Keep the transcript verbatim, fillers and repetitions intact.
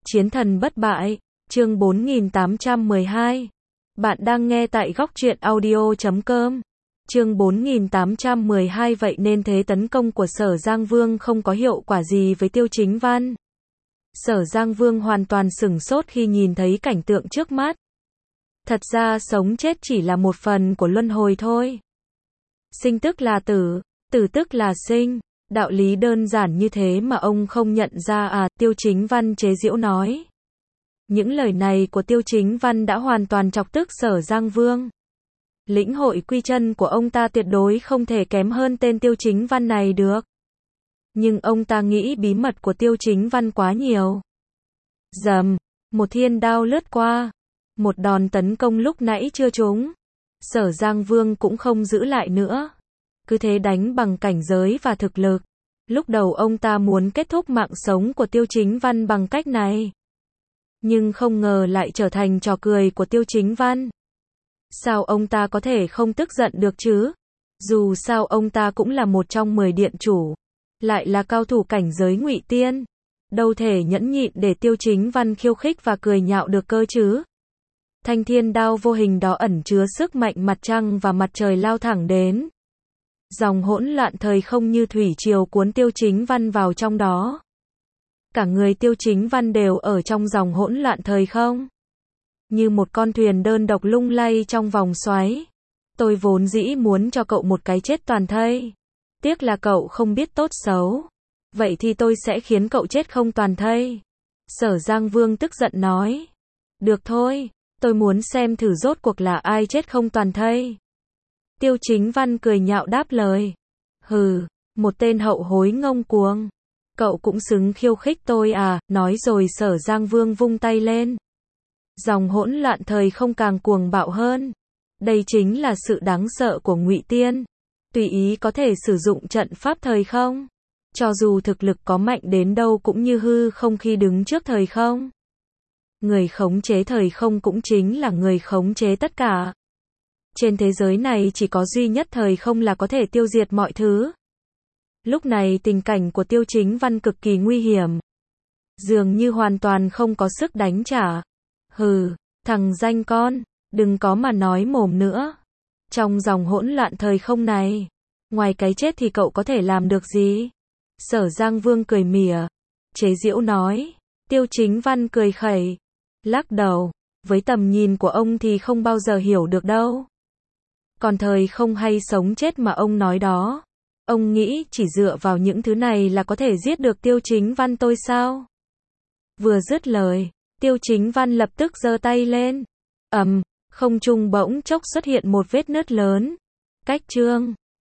Chiến thần bất bại, chương bốn nghìn tám trăm mười hai. Bạn đang nghe tại góc truyện audio chấm com. Chương bốn nghìn tám trăm mười hai. Vậy nên thế tấn công của Sở Giang Vương không có hiệu quả gì với Tiêu Chính Văn. Sở Giang Vương hoàn toàn sửng sốt khi nhìn thấy cảnh tượng trước mắt. Thật ra sống chết chỉ là một phần của luân hồi thôi. Sinh tức là tử, tử tức là sinh. Đạo lý đơn giản như thế mà ông không nhận ra à, Tiêu Chính Văn chế giễu nói. Những lời này của Tiêu Chính Văn đã hoàn toàn chọc tức Sở Giang Vương. Lĩnh hội quy chân của ông ta tuyệt đối không thể kém hơn tên Tiêu Chính Văn này được. Nhưng ông ta nghĩ bí mật của Tiêu Chính Văn quá nhiều. Rầm, một thiên đao lướt qua. Một đòn tấn công lúc nãy chưa trúng. Sở Giang Vương cũng không giữ lại nữa. Cứ thế đánh bằng cảnh giới và thực lực. Lúc đầu ông ta muốn kết thúc mạng sống của Tiêu Chính Văn bằng cách này. Nhưng không ngờ lại trở thành trò cười của Tiêu Chính Văn. Sao ông ta có thể không tức giận được chứ? Dù sao ông ta cũng là một trong mười điện chủ. Lại là cao thủ cảnh giới ngụy tiên. Đâu thể nhẫn nhịn để Tiêu Chính Văn khiêu khích và cười nhạo được cơ chứ? Thanh thiên đao vô hình đó ẩn chứa sức mạnh mặt trăng và mặt trời lao thẳng đến. Dòng hỗn loạn thời không như thủy triều cuốn Tiêu Chính Văn vào trong đó. Cả người Tiêu Chính Văn đều ở trong dòng hỗn loạn thời không. Như một con thuyền đơn độc lung lay trong vòng xoáy. Tôi vốn dĩ muốn cho cậu một cái chết toàn thây. Tiếc là cậu không biết tốt xấu. Vậy thì tôi sẽ khiến cậu chết không toàn thây. Sở Giang Vương tức giận nói. Được thôi, tôi muốn xem thử rốt cuộc là ai chết không toàn thây. Tiêu Chính Văn cười nhạo đáp lời. Hừ, một tên hậu hối ngông cuồng. Cậu cũng xứng khiêu khích tôi à, nói rồi Sở Giang Vương vung tay lên. Dòng hỗn loạn thời không càng cuồng bạo hơn. Đây chính là sự đáng sợ của ngụy tiên. Tùy ý có thể sử dụng trận pháp thời không. Cho dù thực lực có mạnh đến đâu cũng như hư không khi đứng trước thời không. Người khống chế thời không cũng chính là người khống chế tất cả. Trên thế giới này chỉ có duy nhất thời không là có thể tiêu diệt mọi thứ. Lúc này tình cảnh của Tiêu Chính Văn cực kỳ nguy hiểm. Dường như hoàn toàn không có sức đánh trả. Hừ, thằng danh con, đừng có mà nói mồm nữa. Trong dòng hỗn loạn thời không này, ngoài cái chết thì cậu có thể làm được gì? Sở Giang Vương cười mỉa, chế giễu nói. Tiêu Chính Văn cười khẩy, lắc đầu. Với tầm nhìn của ông thì không bao giờ hiểu được đâu. Còn thời không hay sống chết mà ông nói đó. Ông nghĩ chỉ dựa vào những thứ này là có thể giết được Tiêu Chính Văn tôi sao? Vừa dứt lời, Tiêu Chính Văn lập tức giơ tay lên. Ầm, không trung bỗng chốc xuất hiện một vết nứt lớn. Cách chương